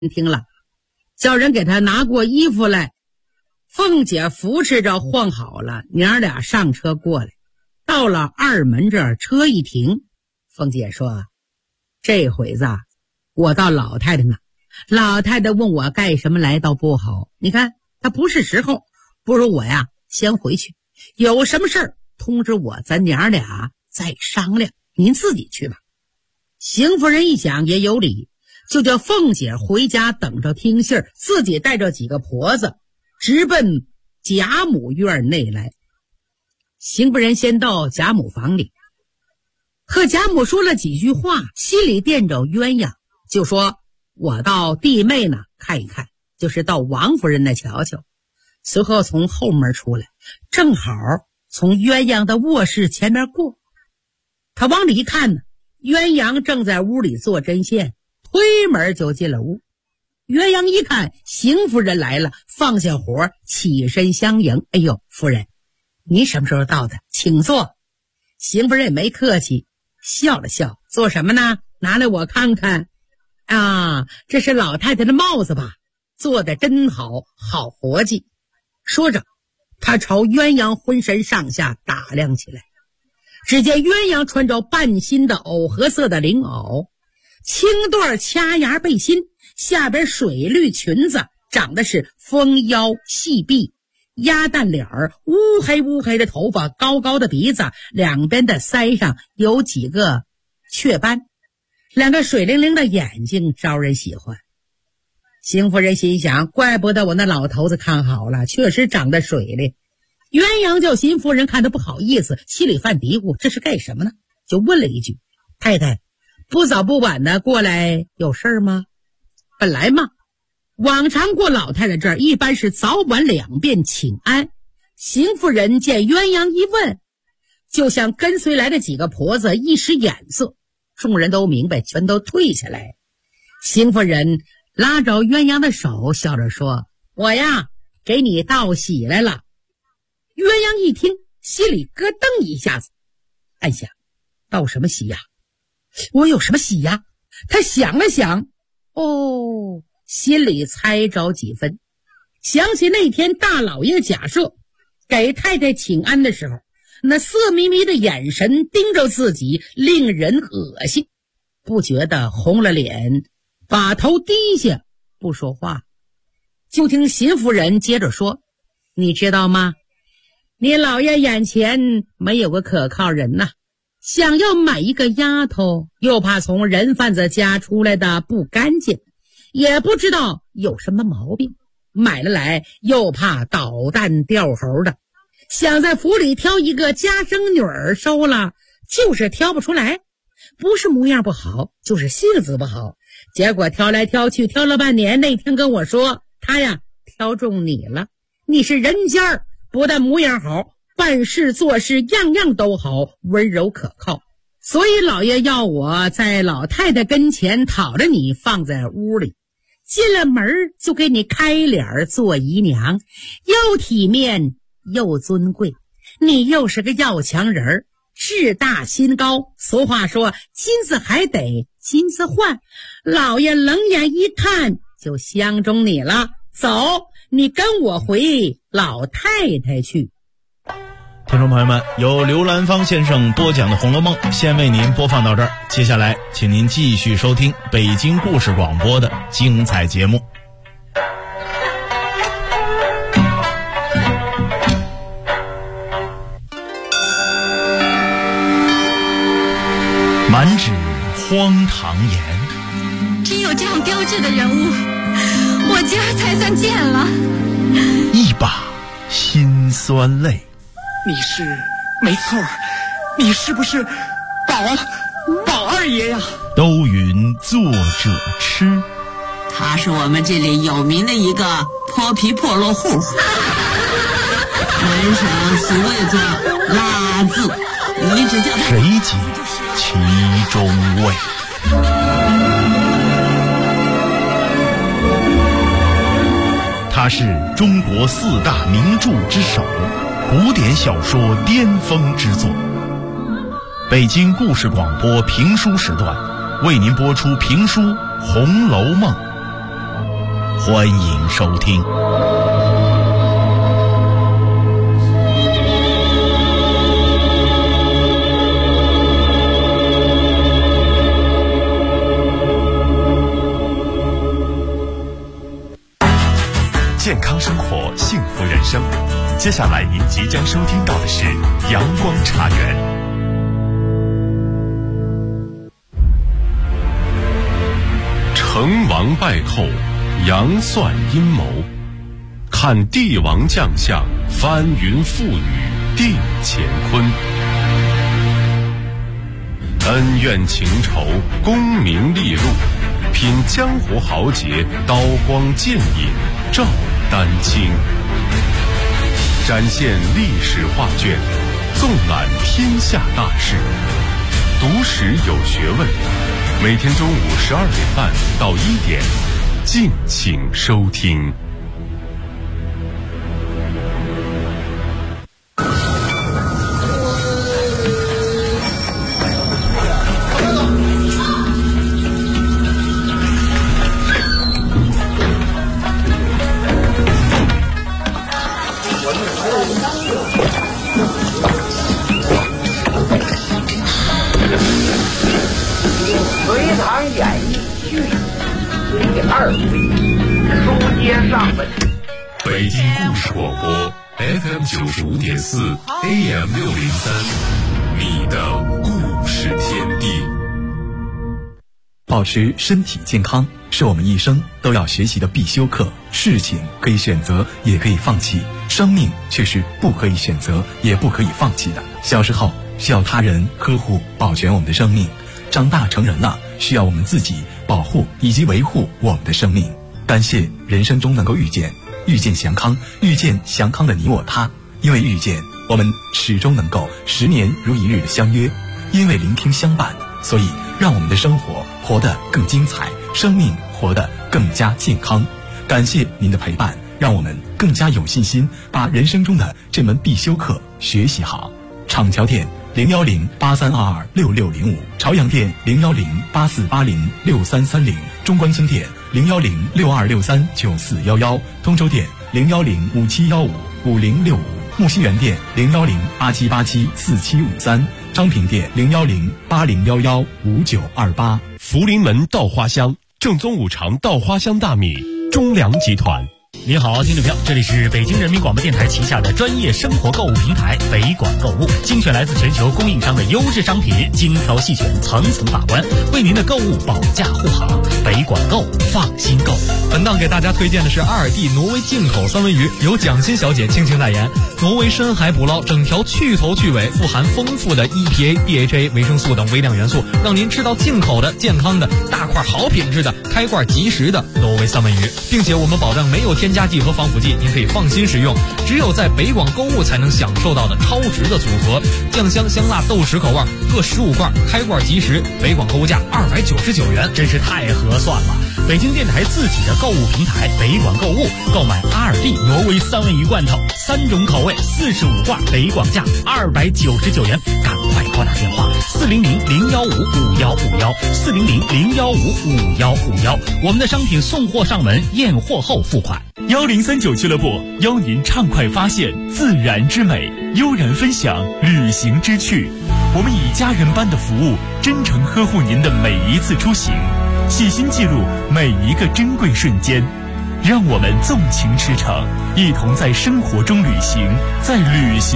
听了，叫人给他拿过衣服来。凤姐扶持着晃好了，娘俩上车过来，到了二门这儿，车一停，凤姐说：“这回子我到老太太那，老太太问我干什么来，倒不好。你看她不是时候，不如我呀先回去，有什么事儿通知我，咱娘俩再商量，您自己去吧。”邢夫人一想也有理，就叫凤姐回家等着听信儿，自己带着几个婆子直奔贾母院内来。邢夫人先到贾母房里，和贾母说了几句话，心里惦着鸳鸯，就说我到弟妹那看一看，就是到王夫人那瞧瞧。随后从后门出来，正好从鸳鸯的卧室前面过。他往里一看呢，鸳鸯正在屋里做针线，推门就进了屋。鸳鸯一看邢夫人来了，放下活起身相迎。哎呦，夫人，您什么时候到的？请坐。邢夫人也没客气，笑了笑，做什么呢？拿来我看看。啊，这是老太太的帽子吧？做得真好，好活计。说着，他朝鸳鸯浑身上下打量起来。只见鸳鸯穿着半新的藕荷色的绫袄，青缎掐牙背心，下边水绿裙子，长得是丰腰细臂，鸭蛋脸儿，乌黑乌黑的头发，高高的鼻子，两边的腮上有几个雀斑，两个水灵灵的眼睛招人喜欢。邢夫人心想，怪不得我那老头子看好了，确实长得水灵。鸳鸯叫邢夫人看得不好意思，心里犯嘀咕，这是干什么呢？就问了一句：“太太，不早不晚的过来有事儿吗？”本来嘛，往常过老太太这儿一般是早晚两遍请安。邢夫人见鸳鸯一问，就像跟随来的几个婆子一使眼色，众人都明白，全都退下来。邢夫人拉着鸳鸯的手，笑着说：“我呀，给你道喜来了。”鸳鸯一听，心里咯噔一下子，暗想：道什么喜呀？我有什么喜呀？他想了想，心里猜着几分，想起那天大老爷贾赦给太太请安的时候，那色眯眯的眼神盯着自己，令人恶心，不觉得红了脸，把头低下不说话。就听邢夫人接着说：“你知道吗？你老爷眼前没有个可靠人呐，想要买一个丫头，又怕从人贩子家出来的不干净，也不知道有什么毛病，买了来又怕捣蛋掉猴的，想在府里挑一个家生女儿收了，就是挑不出来，不是模样不好，就是性子不好。结果挑来挑去，挑了半年，那天跟我说，他呀挑中你了，你是人家儿，不但模样好，办事做事样样都好，温柔可靠，所以老爷要我在老太太跟前讨着你放在屋里，进了门就给你开脸做姨娘，又体面又尊贵，你又是个要强人，志大心高，俗话说金子还得金子换，老爷冷眼一看就相中你了，走，你跟我回老太太去。 听众朋友们，由刘兰芳先生播讲的《红楼梦》先为您播放到这儿，接下来请您继续收听北京故事广播的精彩节目。满纸荒唐言， 只有这样标致的人物，我今儿才算见了。 一把辛酸泪。 你是没错，你是不是宝二爷呀？ 都云作者痴， 他是我们这里有名的一个泼皮破落户，门上所谓作拉字，你只叫他谁解其中味？他是中国4大名著之首，古典小说巅峰之作。北京故事广播评书时段为您播出评书《红楼梦》， 欢迎收听。 健康生活，幸福人生。接下来您即将收听到的是阳光茶园。成王败寇，杨算阴谋，看帝王将相，翻云覆雨，定乾坤。恩怨情仇，功名利禄，品江湖豪杰，刀光剑影，照丹青。展现历史画卷，纵览天下大事，读史有学问。每天中午12点半到1点，敬请收听。 隋唐演义续第2回，书接上文。 北京故事广播 FM 95.4 AM 603，你的故事天地。 保持身体健康是我们一生都要学习的必修课。事情可以选择，也可以放弃，生命却是不可以选择，也不可以放弃的。小时候需要他人呵护保全我们的生命，长大成人了，需要我们自己保护以及维护我们的生命。感谢人生中能够遇见祥康，遇见祥康的你我他。因为遇见，我们始终能够10年如一日的相约；因为聆听相伴，所以让我们的生活活得更精彩，生命活得更加健康。感谢您的陪伴，让我们更加有信心把人生中的这门必修课学习好。厂桥店01083226605，朝阳店01084806330，中关村店01062639411，通州店01057155065，木樨园店01087874753，昌平店01080115928。 福临门稻花香，正宗五常稻花香大米，中粮集团。 您好，听众朋友，这里是北京人民广播电台旗下的专业生活购物平台北广购物，精选来自全球供应商的优质商品，精挑细选，层层把关，为您的购物保驾护航。北广购，放心购。 本档给大家推荐的是阿尔蒂挪威进口三文鱼，由蒋欣小姐倾情代言。挪威深海捕捞，整条去头去尾，富含丰富的 EPA、DHA、维生素等微量元素，让您吃到进口的、健康的、大块好品质的、开罐即食的挪威三文鱼，并且我们保证没有添加剂和防腐剂，您可以放心食用。只有在北广购物才能享受到的超值的组合，酱香、香辣、豆豉口味各15罐，开罐即食，北广购物价299元， 真是太合算了。北京电台自己的购物平台北广购物，购买阿尔蒂挪威三文鱼罐头，3种口味，45罐，北广价299元，赶快拨打电话400-015-5151，400-015-5151，我们的商品送货上门，验货后付款。 1039俱乐部邀您畅快发现自然之美，悠然分享旅行之趣。我们以家人般的服务，真诚呵护您的每一次出行，细心记录每一个珍贵瞬间。让我们纵情驰骋，一同在生活中旅行，在旅行